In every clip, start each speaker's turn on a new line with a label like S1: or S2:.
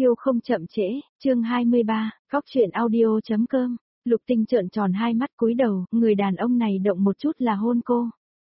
S1: Yêu không chậm trễ, chương 23, góc truyện audio.com. Lục Tinh trợn tròn hai mắt cúi đầu, người đàn ông này động một chút là hôn cô.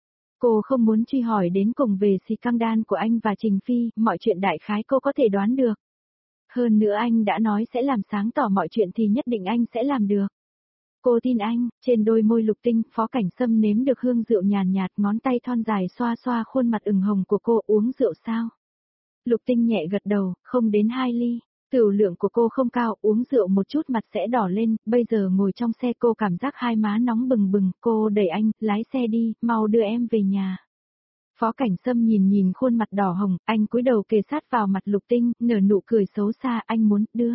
S1: Cô không muốn truy hỏi đến cùng về scandal của anh và Trình Phi, mọi chuyện đại khái cô có thể đoán được. Hơn nữa anh đã nói sẽ làm sáng tỏ mọi chuyện thì nhất định anh sẽ làm được. Cô tin anh, trên đôi môi Lục Tinh, Phó Cảnh Sâm nếm được hương rượu nhàn nhạt, ngón tay thon dài xoa xoa khuôn mặt ửng hồng của cô. Uống rượu sao? Lục Tinh nhẹ gật đầu, không đến 2 ly. Tửu lượng của cô không cao, uống rượu một chút mặt sẽ đỏ lên, bây giờ ngồi trong xe cô cảm giác hai má nóng bừng bừng, cô đẩy anh, lái xe đi, mau đưa em về nhà. Phó Cảnh Sâm nhìn khuôn mặt đỏ hồng, anh cúi đầu kề sát vào mặt Lục Tinh, nở nụ cười xấu xa, anh muốn đưa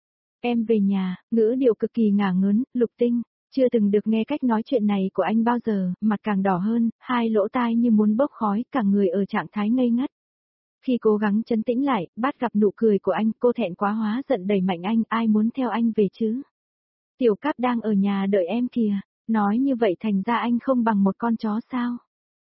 S1: em về nhà, ngữ điệu cực kỳ ngả ngớn. Lục Tinh chưa từng được nghe cách nói chuyện này của anh bao giờ, mặt càng đỏ hơn, hai lỗ tai như muốn bốc khói, cả người ở trạng thái ngây ngất. Khi cố gắng trấn tĩnh lại, bắt gặp nụ cười của anh, cô thẹn quá hóa giận đẩy mạnh anh, ai muốn theo anh về chứ? Tiểu Cáp đang ở nhà đợi em kìa, nói như vậy thành ra anh không bằng một con chó sao?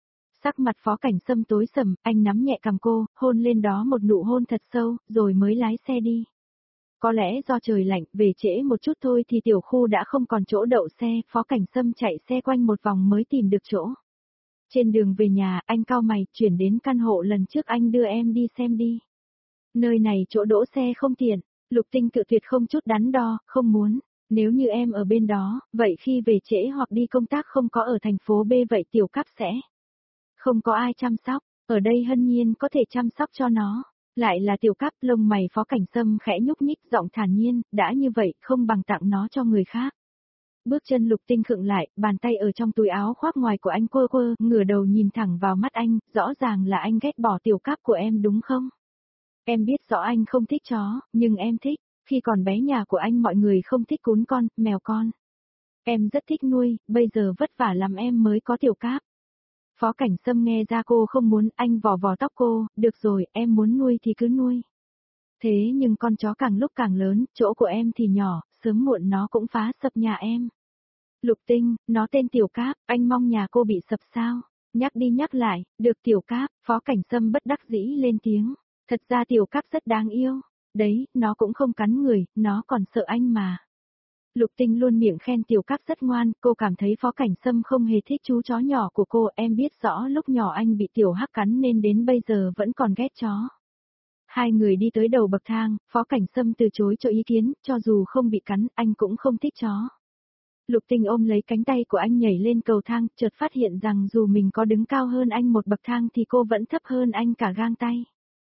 S1: Sắc mặt Phó Cảnh Sâm tối sầm, anh nắm nhẹ cằm cô, hôn lên đó một nụ hôn thật sâu, rồi mới lái xe đi. Có lẽ do trời lạnh, về trễ một chút thôi thì tiểu khu đã không còn chỗ đậu xe, Phó Cảnh Sâm chạy xe quanh một vòng mới tìm được chỗ. Trên đường về nhà, anh cau mày, chuyển đến căn hộ lần trước anh đưa em đi xem đi. Nơi này chỗ đỗ xe không tiện. Lục Tinh cự tuyệt không chút đắn đo, không muốn. Nếu như em ở bên đó, vậy khi về trễ hoặc đi công tác không có ở thành phố B vậy Tiểu Cáp sẽ không có ai chăm sóc, ở đây Hân Nhiên có thể chăm sóc cho nó. Lại là Tiểu Cáp, lông mày Phó Cảnh Sâm khẽ nhúc nhích, giọng thản nhiên, đã như vậy không bằng tặng nó cho người khác. Bước chân Lục Tinh khựng lại, bàn tay ở trong túi áo khoác ngoài của anh quơ quơ, ngửa đầu nhìn thẳng vào mắt anh, rõ ràng là anh ghét bỏ Tiểu Cáp của em đúng không? Em biết rõ anh không thích chó, nhưng em thích. Khi còn bé nhà của anh mọi người không thích cún con, mèo con. Em rất thích nuôi, bây giờ vất vả lắm em mới có Tiểu Cáp. Phó Cảnh Sâm nghe ra cô không muốn, anh vò vò tóc cô, được rồi, em muốn nuôi thì cứ nuôi. Thế nhưng con chó càng lúc càng lớn, chỗ của em thì nhỏ, sớm muộn nó cũng phá sập nhà em. Lục Tinh, nó tên Tiểu Cáp, anh mong nhà cô bị sập sao? Nhắc đi nhắc lại, được Tiểu Cáp, Phó Cảnh Sâm bất đắc dĩ lên tiếng. Thật ra Tiểu Cáp rất đáng yêu. Đấy, nó cũng không cắn người, nó còn sợ anh mà. Lục Tinh luôn miệng khen Tiểu Cáp rất ngoan, cô cảm thấy Phó Cảnh Sâm không hề thích chú chó nhỏ của cô, em biết rõ lúc nhỏ anh bị Tiểu Hắc cắn nên đến bây giờ vẫn còn ghét chó. Hai người đi tới đầu bậc thang, Phó Cảnh Sâm từ chối cho ý kiến, cho dù không bị cắn, anh cũng không thích chó. Lục Tinh ôm lấy cánh tay của anh nhảy lên cầu thang, chợt phát hiện rằng dù mình có đứng cao hơn anh một bậc thang thì cô vẫn thấp hơn anh cả gang tay.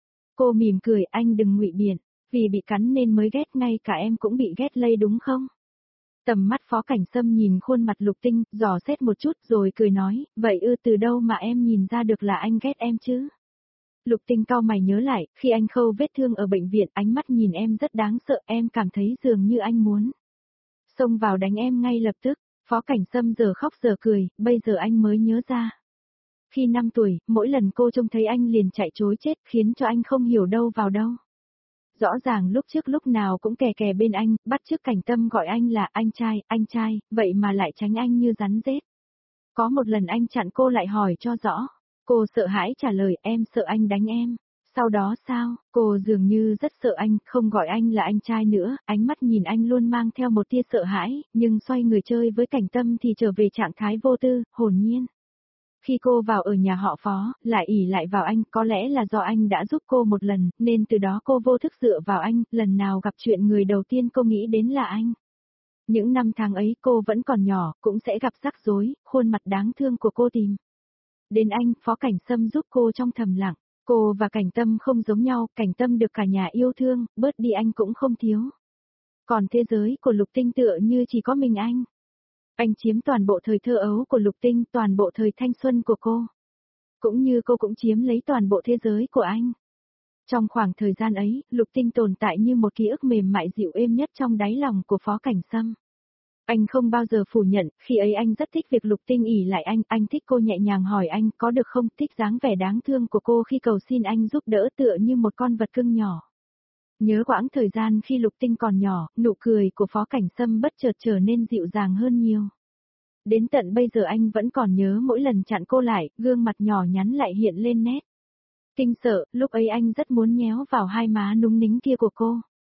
S1: Cô mỉm cười, anh đừng ngụy biện, vì bị cắn nên mới ghét, ngay cả em cũng bị ghét lây đúng không? Tầm mắt Phó Cảnh Sâm nhìn khuôn mặt Lục Tinh, dò xét một chút rồi cười nói, vậy từ đâu mà em nhìn ra được là anh ghét em chứ? Lục Tinh cau mày nhớ lại, khi anh khâu vết thương ở bệnh viện, ánh mắt nhìn em rất đáng sợ, em cảm thấy dường như anh muốn xông vào đánh em ngay lập tức. Phó Cảnh Sâm giờ khóc giờ cười, bây giờ anh mới nhớ ra. Khi 5 tuổi, mỗi lần cô trông thấy anh liền chạy trối chết, khiến cho anh không hiểu đâu vào đâu. Rõ ràng lúc trước lúc nào cũng kè kè bên anh, bắt chước Cảnh Tâm gọi anh là anh trai, vậy mà lại tránh anh như rắn rết. Có một lần anh chặn cô lại hỏi cho rõ. Cô sợ hãi trả lời, em sợ anh đánh em. Sau đó sao, cô dường như rất sợ anh, không gọi anh là anh trai nữa, ánh mắt nhìn anh luôn mang theo một tia sợ hãi, nhưng xoay người chơi với Cảnh Tâm thì trở về trạng thái vô tư, hồn nhiên. Khi cô vào ở nhà họ Phó, lại ỷ lại vào anh, có lẽ là do anh đã giúp cô một lần, nên từ đó cô vô thức dựa vào anh, lần nào gặp chuyện người đầu tiên cô nghĩ đến là anh. Những năm tháng ấy cô vẫn còn nhỏ, cũng sẽ gặp rắc rối, khuôn mặt đáng thương của cô tìm đến anh. Phó Cảnh Sâm giúp cô trong thầm lặng. Cô và Cảnh Tâm không giống nhau, Cảnh Tâm được cả nhà yêu thương, bớt đi anh cũng không thiếu. Còn thế giới của Lục Tinh tựa như chỉ có mình anh. Anh chiếm toàn bộ thời thơ ấu của Lục Tinh, toàn bộ thời thanh xuân của cô. Cũng như cô cũng chiếm lấy toàn bộ thế giới của anh. Trong khoảng thời gian ấy, Lục Tinh tồn tại như một ký ức mềm mại dịu êm nhất trong đáy lòng của Phó Cảnh Sâm. Anh không bao giờ phủ nhận, khi ấy anh rất thích việc Lục Tinh ỷ lại anh thích cô nhẹ nhàng hỏi anh có được không, thích dáng vẻ đáng thương của cô khi cầu xin anh giúp đỡ tựa như một con vật cưng nhỏ. Nhớ quãng thời gian khi Lục Tinh còn nhỏ, nụ cười của Phó Cảnh Sâm bất chợt trở nên dịu dàng hơn nhiều. Đến tận bây giờ anh vẫn còn nhớ mỗi lần chặn cô lại, gương mặt nhỏ nhắn lại hiện lên nét kinh sợ, lúc ấy anh rất muốn nhéo vào hai má núng nính kia của cô.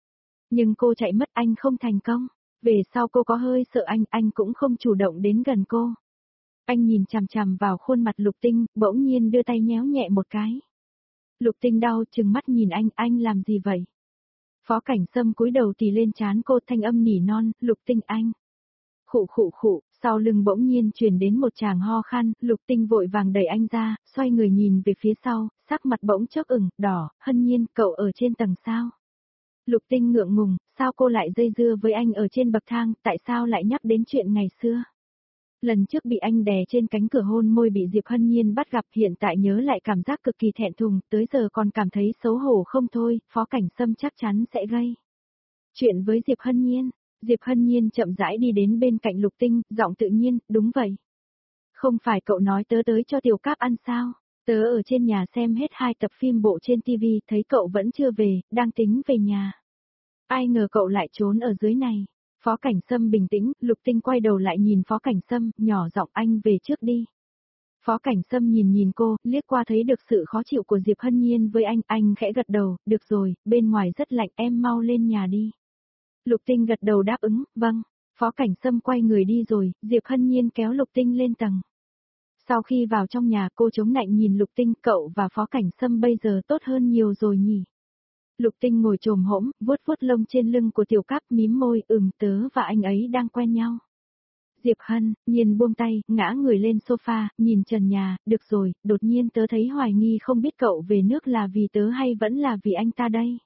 S1: Nhưng cô chạy mất anh không thành công. Về sau cô có hơi sợ anh cũng không chủ động đến gần cô. Anh nhìn chằm chằm vào khuôn mặt Lục Tinh, bỗng nhiên đưa tay nhéo nhẹ một cái. Lục Tinh đau chừng mắt nhìn anh làm gì vậy? Phó Cảnh Sâm cúi đầu tì lên trán cô, thanh âm nỉ non, Lục Tinh anh. Khụ khụ khụ, sau lưng bỗng nhiên truyền đến một tràng ho khan, Lục Tinh vội vàng đẩy anh ra, xoay người nhìn về phía sau, sắc mặt bỗng chốc ửng, đỏ, Hân Nhiên, cậu ở trên tầng sao? Lục Tinh ngượng ngùng, sao cô lại dây dưa với anh ở trên bậc thang, tại sao lại nhắc đến chuyện ngày xưa? Lần trước bị anh đè trên cánh cửa hôn môi bị Diệp Hân Nhiên bắt gặp, hiện tại nhớ lại cảm giác cực kỳ thẹn thùng, tới giờ còn cảm thấy xấu hổ không thôi, Phó Cảnh Sâm chắc chắn sẽ gây chuyện với Diệp Hân Nhiên. Diệp Hân Nhiên chậm rãi đi đến bên cạnh Lục Tinh, giọng tự nhiên, đúng vậy. Không phải cậu nói tớ tới cho Tiểu Cáp ăn sao? Tớ ở trên nhà xem hết 2 tập phim bộ trên TV, thấy cậu vẫn chưa về, đang tính về nhà. Ai ngờ cậu lại trốn ở dưới này. Phó Cảnh Sâm bình tĩnh, Lục Tinh quay đầu lại nhìn Phó Cảnh Sâm, nhỏ giọng anh về trước đi. Phó Cảnh Sâm nhìn cô, liếc qua thấy được sự khó chịu của Diệp Hân Nhiên với anh khẽ gật đầu, được rồi, bên ngoài rất lạnh em mau lên nhà đi. Lục Tinh gật đầu đáp ứng, vâng. Phó Cảnh Sâm quay người đi rồi, Diệp Hân Nhiên kéo Lục Tinh lên tầng. Sau khi vào trong nhà cô chống nạnh nhìn Lục Tinh, cậu và Phó Cảnh Sâm bây giờ tốt hơn nhiều rồi nhỉ. Lục Tinh ngồi chồm hỗn, vuốt vuốt lông trên lưng của Tiểu Cáp, mím môi, tớ và anh ấy đang quen nhau. Diệp Hân Nhiên buông tay, ngã người lên sofa, nhìn trần nhà, được rồi, đột nhiên tớ thấy hoài nghi không biết cậu về nước là vì tớ hay vẫn là vì anh ta đây.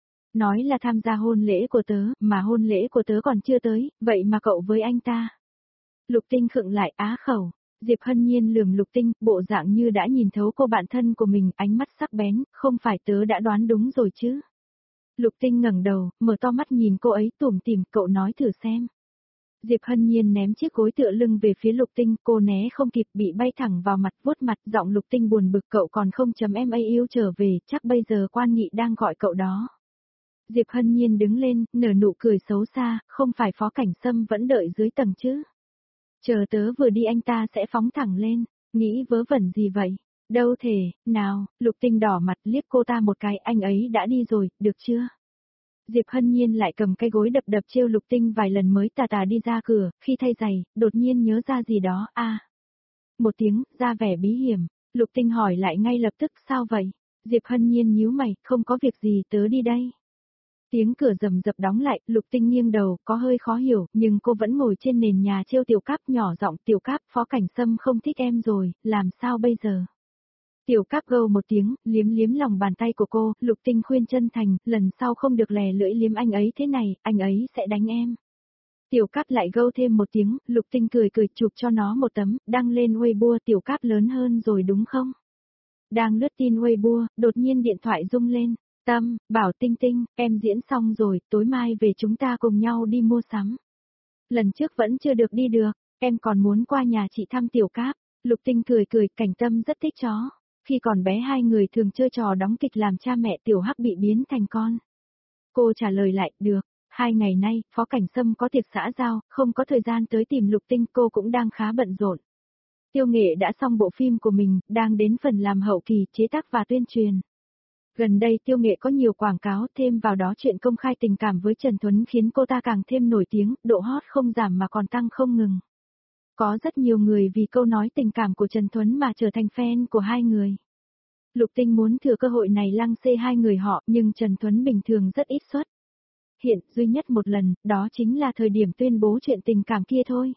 S1: Nói là tham gia hôn lễ của tớ, mà hôn lễ của tớ còn chưa tới, vậy mà cậu với anh ta. Lục Tinh khựng lại, á khẩu. Diệp Hân Nhiên lườm Lục Tinh, bộ dạng như đã nhìn thấu cô bạn thân của mình, ánh mắt sắc bén, không phải tớ đã đoán đúng rồi chứ. Lục Tinh ngẩng đầu, mở to mắt nhìn cô ấy tủm tỉm, cậu nói thử xem. Diệp Hân Nhiên ném chiếc gối tựa lưng về phía Lục Tinh, cô né không kịp bị bay thẳng vào mặt, vuốt mặt, giọng Lục Tinh buồn bực, cậu còn không chấm em ấy yêu trở về, chắc bây giờ quan nghị đang gọi cậu đó. Diệp Hân Nhiên đứng lên, nở nụ cười xấu xa, không phải Phó Cảnh Sâm vẫn đợi dưới tầng chứ. Chờ tớ vừa đi anh ta sẽ phóng thẳng lên, nghĩ vớ vẩn gì vậy? Đâu thể, nào, Lục Tinh đỏ mặt liếc cô ta một cái, anh ấy đã đi rồi, được chưa? Diệp Hân Nhiên lại cầm cái gối đập đập trêu Lục Tinh vài lần mới tà tà đi ra cửa, khi thay giày, đột nhiên nhớ ra gì đó, một tiếng, ra vẻ bí hiểm, Lục Tinh hỏi lại ngay lập tức, sao vậy? Diệp Hân Nhiên nhíu mày, không có việc gì, tớ đi đây. Tiếng cửa rầm rập đóng lại, Lục Tinh nghiêng đầu, có hơi khó hiểu, nhưng cô vẫn ngồi trên nền nhà trêu Tiểu Cáp, nhỏ giọng, Tiểu Cáp, Phó Cảnh Sâm không thích em rồi, làm sao bây giờ? Tiểu Cáp gâu một tiếng, liếm liếm lòng bàn tay của cô, Lục Tinh khuyên chân thành, lần sau không được lè lưỡi liếm anh ấy thế này, anh ấy sẽ đánh em. Tiểu Cáp lại gâu thêm một tiếng, Lục Tinh cười cười chụp cho nó một tấm, đăng lên Weibo, Tiểu Cáp lớn hơn rồi đúng không? Đang lướt tin Weibo, đột nhiên điện thoại rung lên. Tâm, bảo Tinh Tinh, em diễn xong rồi, tối mai về chúng ta cùng nhau đi mua sắm. Lần trước vẫn chưa được đi được, em còn muốn qua nhà chị thăm Tiểu Cáp. Lục Tinh cười cười, Cảnh Tâm rất thích chó. Khi còn bé hai người thường chơi trò đóng kịch làm cha mẹ Tiểu Hắc bị biến thành con. Cô trả lời lại, được. 2 ngày nay, Phó Cảnh Sâm có tiệc xã giao, không có thời gian tới tìm Lục Tinh, cô cũng đang khá bận rộn. Tiêu Nghệ đã xong bộ phim của mình, đang đến phần làm hậu kỳ, chế tác và tuyên truyền. Gần đây Tiêu Nghệ có nhiều quảng cáo, thêm vào đó chuyện công khai tình cảm với Trần Tuấn khiến cô ta càng thêm nổi tiếng, độ hot không giảm mà còn tăng không ngừng. Có rất nhiều người vì câu nói tình cảm của Trần Tuấn mà trở thành fan của hai người. Lục Tinh muốn thừa cơ hội này lăng xê hai người họ, nhưng Trần Tuấn bình thường rất ít xuất hiện, duy nhất một lần, đó chính là thời điểm tuyên bố chuyện tình cảm kia thôi.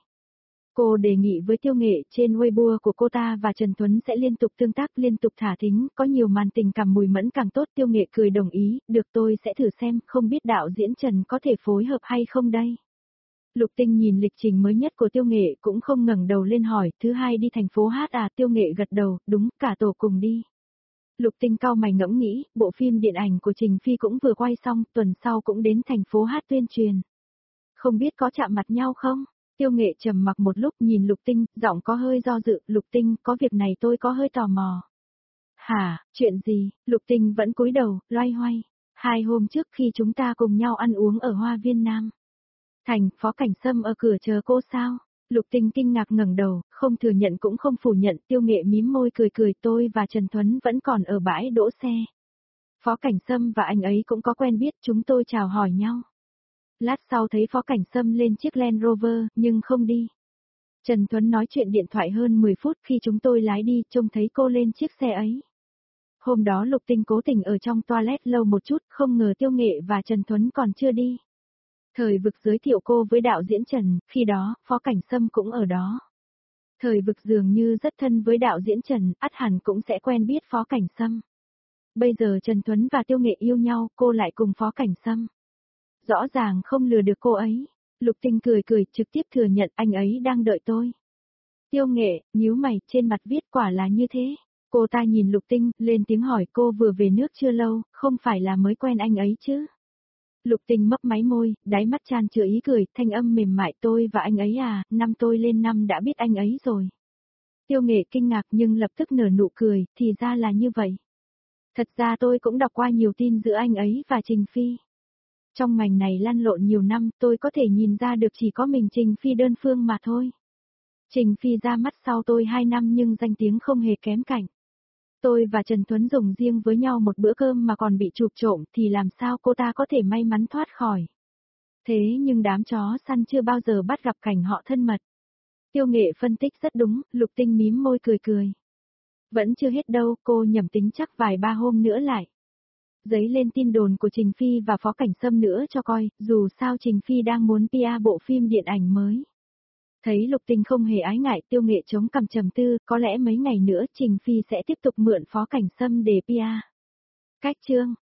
S1: Cô đề nghị với Tiêu Nghệ trên Weibo của cô ta và Trần Tuấn sẽ liên tục tương tác, liên tục thả thính, có nhiều màn tình cảm mùi mẫn càng tốt. Tiêu Nghệ cười đồng ý, được tôi sẽ thử xem, không biết đạo diễn Trần có thể phối hợp hay không đây. Lục Tinh nhìn lịch trình mới nhất của Tiêu Nghệ cũng không ngẩng đầu lên hỏi, thứ hai đi thành phố hát à? Tiêu Nghệ gật đầu, đúng, cả tổ cùng đi. Lục Tinh cau mày ngẫm nghĩ, bộ phim điện ảnh của Trình Phi cũng vừa quay xong, tuần sau cũng đến thành phố hát tuyên truyền. Không biết có chạm mặt nhau không? Tiêu Nghệ trầm mặc một lúc nhìn Lục Tinh, giọng có hơi do dự, Lục Tinh, có việc này tôi có hơi tò mò. Hả, chuyện gì? Lục Tinh vẫn cúi đầu, loay hoay. 2 hôm trước khi chúng ta cùng nhau ăn uống ở Hoa Viên Nam Thành, Phó Cảnh Sâm ở cửa chờ cô sao? Lục Tinh kinh ngạc ngẩng đầu, không thừa nhận cũng không phủ nhận, Tiêu Nghệ mím môi cười cười, tôi và Trần Tuấn vẫn còn ở bãi đỗ xe. Phó Cảnh Sâm và anh ấy cũng có quen biết, chúng tôi chào hỏi nhau. Lát sau thấy Phó Cảnh Sâm lên chiếc Land Rover, nhưng không đi. Trần Tuấn nói chuyện điện thoại hơn 10 phút khi chúng tôi lái đi, trông thấy cô lên chiếc xe ấy. Hôm đó Lục Tinh cố tình ở trong toilet lâu một chút, không ngờ Tiêu Nghệ và Trần Tuấn còn chưa đi. Thời Vực giới thiệu cô với đạo diễn Trần, khi đó, Phó Cảnh Sâm cũng ở đó. Thời Vực dường như rất thân với đạo diễn Trần, ắt hẳn cũng sẽ quen biết Phó Cảnh Sâm. Bây giờ Trần Tuấn và Tiêu Nghệ yêu nhau, cô lại cùng Phó Cảnh Sâm. Rõ ràng không lừa được cô ấy. Lục Tinh cười cười trực tiếp thừa nhận anh ấy đang đợi tôi. Tiêu Nghệ, nhíu mày, trên mặt viết quả là như thế. Cô ta nhìn Lục Tinh, lên tiếng hỏi cô vừa về nước chưa lâu, không phải là mới quen anh ấy chứ? Lục Tinh mấp máy môi, đáy mắt tràn chứa ý cười, thanh âm mềm mại tôi và anh ấy à, năm tôi lên năm đã biết anh ấy rồi. Tiêu Nghệ kinh ngạc nhưng lập tức nở nụ cười, thì ra là như vậy. Thật ra tôi cũng đọc qua nhiều tin giữa anh ấy và Trình Phi. Trong ngành này lăn lộn nhiều năm, tôi có thể nhìn ra được chỉ có mình Trình Phi đơn phương mà thôi. Trình Phi ra mắt sau tôi 2 năm nhưng danh tiếng không hề kém cạnh. Tôi và Trần Tuấn dùng riêng với nhau một bữa cơm mà còn bị chụp trộm thì làm sao cô ta có thể may mắn thoát khỏi. Thế nhưng đám chó săn chưa bao giờ bắt gặp cảnh họ thân mật. Tiêu Nghệ phân tích rất đúng, Lục Tinh mím môi cười cười. Vẫn chưa hết đâu, cô nhầm tính chắc vài ba hôm nữa lại. Giấy lên tin đồn của Trình Phi và Phó Cảnh Sâm nữa cho coi, dù sao Trình Phi đang muốn PR bộ phim điện ảnh mới. Thấy Lục Tinh không hề ái ngại, Tiêu Nghệ chống cằm trầm tư, có lẽ mấy ngày nữa Trình Phi sẽ tiếp tục mượn Phó Cảnh Sâm để PR. Cách chương